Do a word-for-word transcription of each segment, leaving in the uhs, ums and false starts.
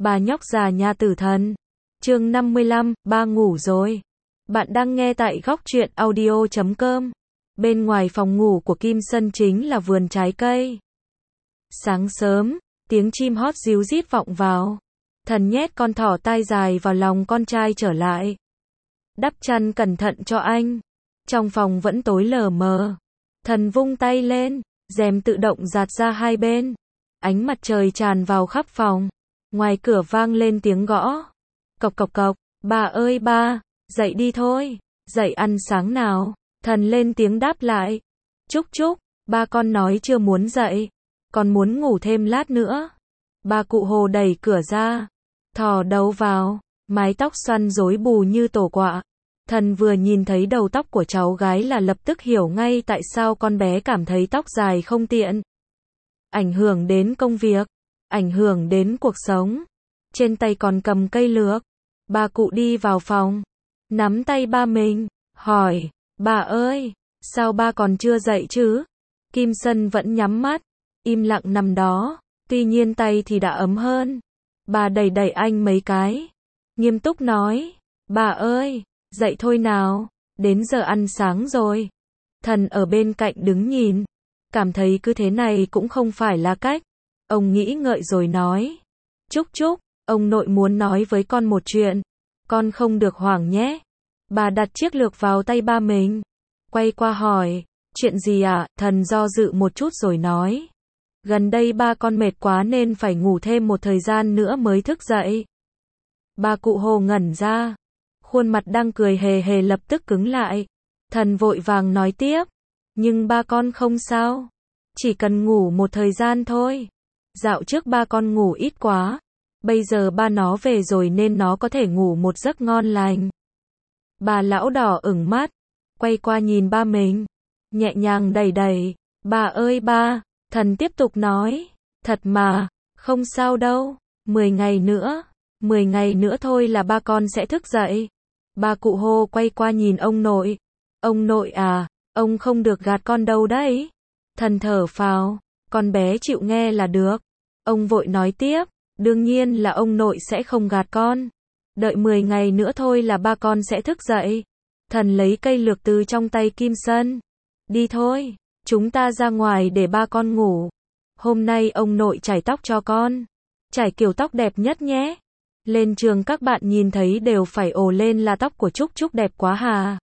Bà nhóc già nhà tử thần. Chương năm mươi lăm, ba ngủ rồi. Bạn đang nghe tại góc truyện audio chấm com. Bên ngoài phòng ngủ của Kim Sân chính là vườn trái cây. Sáng sớm, tiếng chim hót ríu rít vọng vào. Thần nhét con thỏ tai dài vào lòng con trai trở lại. Đắp chăn cẩn thận cho anh. Trong phòng vẫn tối lờ mờ. Thần vung tay lên, rèm tự động giạt ra hai bên. Ánh mặt trời tràn vào khắp phòng. Ngoài cửa vang lên tiếng gõ. Cộc cộc cộc, bà ơi ba, dậy đi thôi, dậy ăn sáng nào. Thần lên tiếng đáp lại. Chúc chúc, ba con nói chưa muốn dậy, còn muốn ngủ thêm lát nữa. Bà cụ Hồ đẩy cửa ra, thò đầu vào, mái tóc xoăn rối bù như tổ quạ. Thần vừa nhìn thấy đầu tóc của cháu gái là lập tức hiểu ngay tại sao con bé cảm thấy tóc dài không tiện. Ảnh hưởng đến công việc, ảnh hưởng đến cuộc sống. Trên tay còn cầm cây lược. Bà cụ đi vào phòng, nắm tay ba mình, hỏi, bà ơi, sao ba còn chưa dậy chứ? Kim Sân vẫn nhắm mắt, im lặng nằm đó, tuy nhiên tay thì đã ấm hơn. Bà đẩy đẩy anh mấy cái, nghiêm túc nói, bà ơi, dậy thôi nào, đến giờ ăn sáng rồi. Thần ở bên cạnh đứng nhìn, cảm thấy cứ thế này cũng không phải là cách. Ông nghĩ ngợi rồi nói, Chúc chúc, ông nội muốn nói với con một chuyện, con không được hoảng nhé. Bà đặt chiếc lược vào tay ba mình, quay qua hỏi, chuyện gì ạ? Thần do dự một chút rồi nói, gần đây ba con mệt quá nên phải ngủ thêm một thời gian nữa mới thức dậy. Bà cụ Hồ ngẩn ra, khuôn mặt đang cười hề hề lập tức cứng lại. Thần vội vàng nói tiếp, nhưng ba con không sao, chỉ cần ngủ một thời gian thôi. Dạo trước ba con ngủ ít quá, bây giờ ba nó về rồi nên nó có thể ngủ một giấc ngon lành. Bà lão đỏ ửng mắt, quay qua nhìn ba mình, nhẹ nhàng đẩy đẩy, bà ơi ba. Thần tiếp tục nói, thật mà, không sao đâu, mười ngày nữa, mười ngày nữa thôi là ba con sẽ thức dậy. Bà cụ Hồ quay qua nhìn ông nội, ông nội à, ông không được gạt con đâu đấy. Thần thở phào, con bé chịu nghe là được. Ông vội nói tiếp, đương nhiên là ông nội sẽ không gạt con. Đợi mười ngày nữa thôi là ba con sẽ thức dậy. Thần lấy cây lược từ trong tay Kim Sân. Đi thôi, chúng ta ra ngoài để ba con ngủ. Hôm nay ông nội chải tóc cho con. Chải kiểu tóc đẹp nhất nhé. Lên trường các bạn nhìn thấy đều phải ồ lên là tóc của Chúc Chúc đẹp quá hà.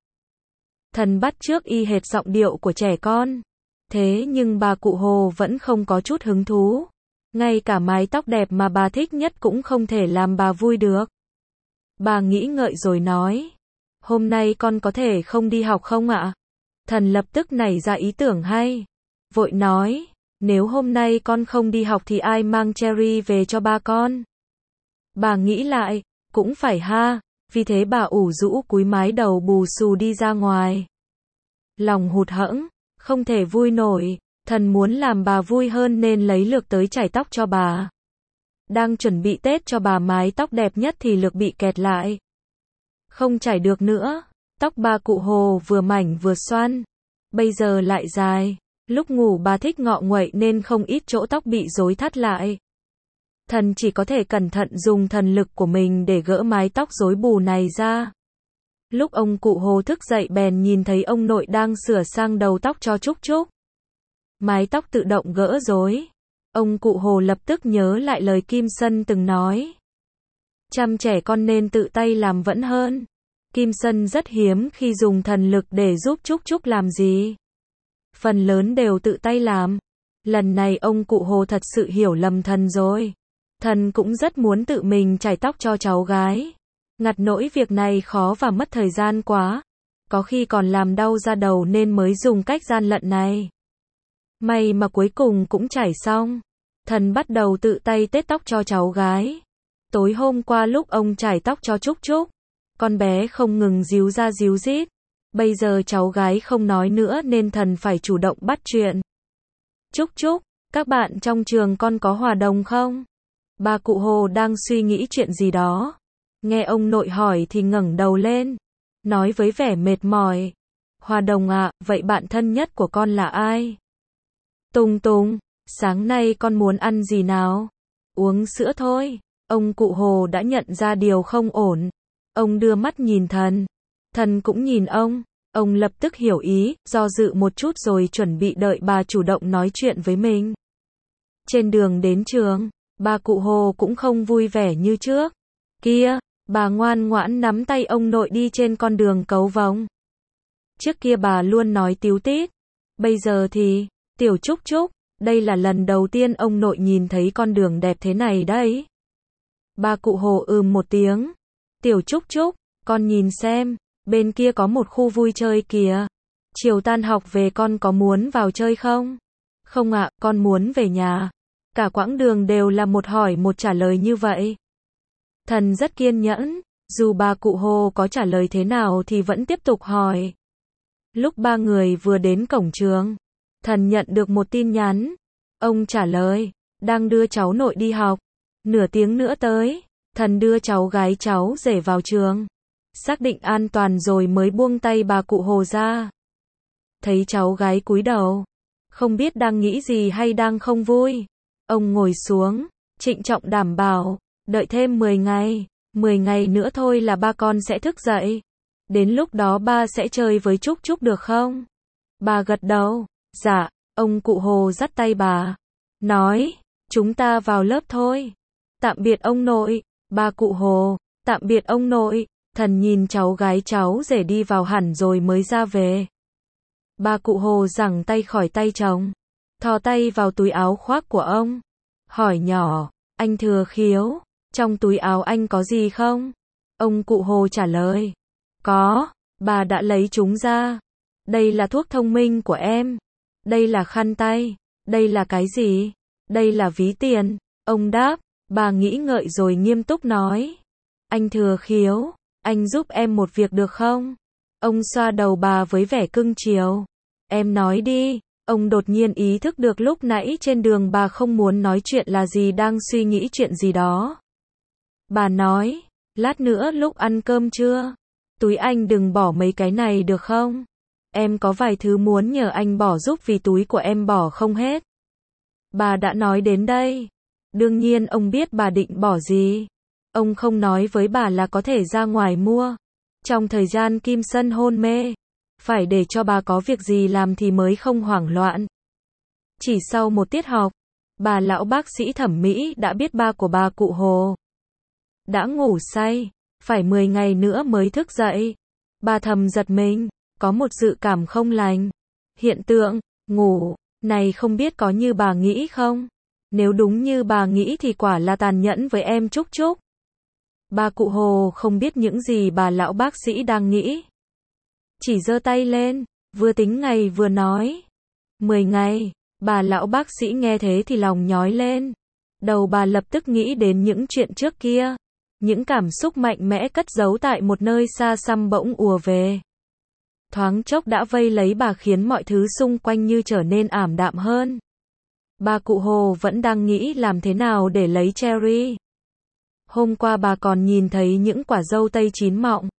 Thần bắt chước y hệt giọng điệu của trẻ con. Thế nhưng bà cụ Hồ vẫn không có chút hứng thú. Ngay cả mái tóc đẹp mà bà thích nhất cũng không thể làm bà vui được. Bà nghĩ ngợi rồi nói, hôm nay con có thể không đi học không ạ? Thần lập tức nảy ra ý tưởng hay. Vội nói, nếu hôm nay con không đi học thì ai mang cherry về cho ba con? Bà nghĩ lại, cũng phải ha, vì thế bà ủ rũ cúi mái đầu bù xù đi ra ngoài. Lòng hụt hẫng, không thể vui nổi. Thần muốn làm bà vui hơn nên lấy lược tới chải tóc cho bà. Đang chuẩn bị tết cho bà mái tóc đẹp nhất thì lược bị kẹt lại. Không chải được nữa. Tóc bà cụ Hồ vừa mảnh vừa xoăn. Bây giờ lại dài. Lúc ngủ bà thích ngọ nguậy nên không ít chỗ tóc bị rối thắt lại. Thần chỉ có thể cẩn thận dùng thần lực của mình để gỡ mái tóc rối bù này ra. Lúc ông cụ Hồ thức dậy bèn nhìn thấy ông nội đang sửa sang đầu tóc cho Chúc Chúc. Mái tóc tự động gỡ rối. Ông cụ Hồ lập tức nhớ lại lời Kim Sân từng nói. Chăm trẻ con nên tự tay làm vẫn hơn. Kim Sân rất hiếm khi dùng thần lực để giúp Chúc Chúc làm gì. Phần lớn đều tự tay làm. Lần này ông cụ Hồ thật sự hiểu lầm thần rồi. Thần cũng rất muốn tự mình chải tóc cho cháu gái. Ngặt nỗi việc này khó và mất thời gian quá. Có khi còn làm đau da đầu nên mới dùng cách gian lận này. May mà cuối cùng cũng chải xong. Thần bắt đầu tự tay tết tóc cho cháu gái. Tối hôm qua lúc ông chải tóc cho Chúc Chúc, con bé không ngừng díu ra díu dít. Bây giờ cháu gái không nói nữa nên thần phải chủ động bắt chuyện. Chúc Chúc, các bạn trong trường con có hòa đồng không? Bà cụ Hồ đang suy nghĩ chuyện gì đó. Nghe ông nội hỏi thì ngẩng đầu lên, nói với vẻ mệt mỏi. Hòa đồng ạ, vậy bạn thân nhất của con là ai? Tùng Tùng, sáng nay con muốn ăn gì nào? Uống sữa thôi. Ông cụ Hồ đã nhận ra điều không ổn. Ông đưa mắt nhìn thần. Thần cũng nhìn ông. Ông lập tức hiểu ý, do dự một chút rồi chuẩn bị đợi bà chủ động nói chuyện với mình. Trên đường đến trường, bà cụ Hồ cũng không vui vẻ như trước. Kia, bà ngoan ngoãn nắm tay ông nội đi trên con đường cầu vồng. Trước kia bà luôn nói tíu tít. Bây giờ thì, Tiểu Trúc Trúc, đây là lần đầu tiên ông nội nhìn thấy con đường đẹp thế này đấy. Bà cụ Hồ ừm một tiếng. Tiểu Trúc Trúc, con nhìn xem, bên kia có một khu vui chơi kìa. Chiều tan học về con có muốn vào chơi không? Không ạ, con muốn về nhà. Cả quãng đường đều là một hỏi một trả lời như vậy. Thần rất kiên nhẫn, dù bà cụ Hồ có trả lời thế nào thì vẫn tiếp tục hỏi. Lúc ba người vừa đến cổng trường, thần nhận được một tin nhắn. Ông trả lời, đang đưa cháu nội đi học. Nửa tiếng nữa tới, thần đưa cháu gái cháu rể vào trường. Xác định an toàn rồi mới buông tay bà cụ Hồ ra. Thấy cháu gái cúi đầu, không biết đang nghĩ gì hay đang không vui. Ông ngồi xuống, trịnh trọng đảm bảo, đợi thêm mười ngày, mười ngày nữa thôi là ba con sẽ thức dậy. Đến lúc đó ba sẽ chơi với Trúc Trúc được không? Bà gật đầu, dạ, ông cụ Hồ dắt tay bà, nói, chúng ta vào lớp thôi. Tạm biệt ông nội, bà cụ Hồ, tạm biệt ông nội. Thần nhìn cháu gái cháu rể đi vào hẳn rồi mới ra về. Bà cụ Hồ giằng tay khỏi tay chồng, thò tay vào túi áo khoác của ông, hỏi nhỏ, anh Thừa Khiếu, trong túi áo anh có gì không? Ông cụ Hồ trả lời, có, bà đã lấy chúng ra. Đây là thuốc thông minh của em. Đây là khăn tay. Đây là cái gì? Đây là ví tiền. Ông đáp, bà nghĩ ngợi rồi nghiêm túc nói, anh Thừa Khiếu, anh giúp em một việc được không? Ông xoa đầu bà với vẻ cưng chiều. Em nói đi. Ông đột nhiên ý thức được lúc nãy trên đường bà không muốn nói chuyện là gì, đang suy nghĩ chuyện gì đó. Bà nói, lát nữa lúc ăn cơm trưa, túi anh đừng bỏ mấy cái này được không? Em có vài thứ muốn nhờ anh bỏ giúp vì túi của em bỏ không hết. Bà đã nói đến đây. Đương nhiên ông biết bà định bỏ gì. Ông không nói với bà là có thể ra ngoài mua. Trong thời gian Kim Sân hôn mê, phải để cho bà có việc gì làm thì mới không hoảng loạn. Chỉ sau một tiết học, bà lão bác sĩ thẩm mỹ đã biết ba của bà cụ Hồ đã ngủ say, phải mười ngày nữa mới thức dậy. Bà thầm giật mình, có một dự cảm không lành. Hiện tượng ngủ này không biết có như bà nghĩ không? Nếu đúng như bà nghĩ thì quả là tàn nhẫn với em Trúc Trúc. Bà cụ Hồ không biết những gì bà lão bác sĩ đang nghĩ. Chỉ giơ tay lên, vừa tính ngày vừa nói. Mười ngày, bà lão bác sĩ nghe thế thì lòng nhói lên. Đầu bà lập tức nghĩ đến những chuyện trước kia. Những cảm xúc mạnh mẽ cất giấu tại một nơi xa xăm bỗng ùa về. Thoáng chốc đã vây lấy bà khiến mọi thứ xung quanh như trở nên ảm đạm hơn. Bà cụ Hồ vẫn đang nghĩ làm thế nào để lấy cherry. Hôm qua bà còn nhìn thấy những quả dâu tây chín mọng.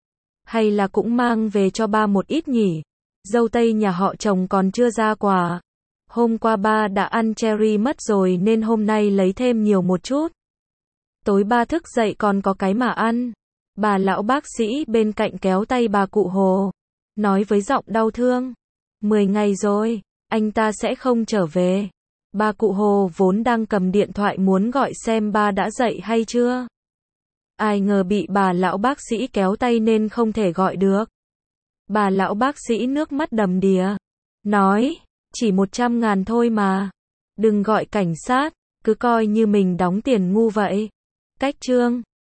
Hay là cũng mang về cho ba một ít nhỉ? Dâu tây nhà họ trồng còn chưa ra quả. Hôm qua ba đã ăn cherry mất rồi nên hôm nay lấy thêm nhiều một chút. Tối ba thức dậy còn có cái mà ăn. Bà lão bác sĩ bên cạnh kéo tay bà cụ Hồ, nói với giọng đau thương. Mười ngày rồi, anh ta sẽ không trở về. Bà cụ Hồ vốn đang cầm điện thoại muốn gọi xem ba đã dậy hay chưa. Ai ngờ bị bà lão bác sĩ kéo tay nên không thể gọi được. Bà lão bác sĩ nước mắt đầm đìa, nói, chỉ một trăm ngàn thôi mà. Đừng gọi cảnh sát, cứ coi như mình đóng tiền ngu vậy. Cách chương